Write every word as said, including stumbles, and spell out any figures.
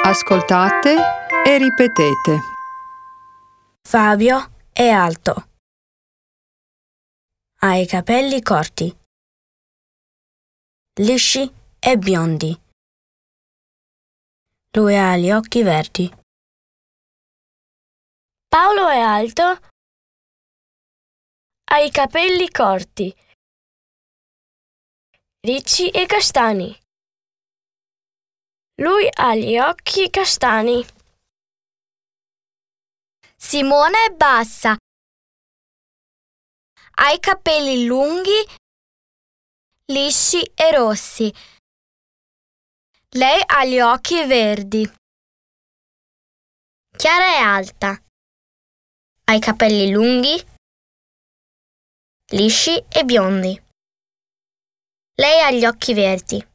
Ascoltate e ripetete. Fabio è alto. Ha i capelli corti, lisci e biondi. Lui ha gli occhi verdi. Paolo è alto, ha i capelli corti, ricci e castani. Lui ha gli occhi castani. Simone è bassa, ha i capelli lunghi, lisci e rossi. Lei ha gli occhi verdi. Chiara è alta, ha i capelli lunghi, lisci e biondi. Lei ha gli occhi verdi.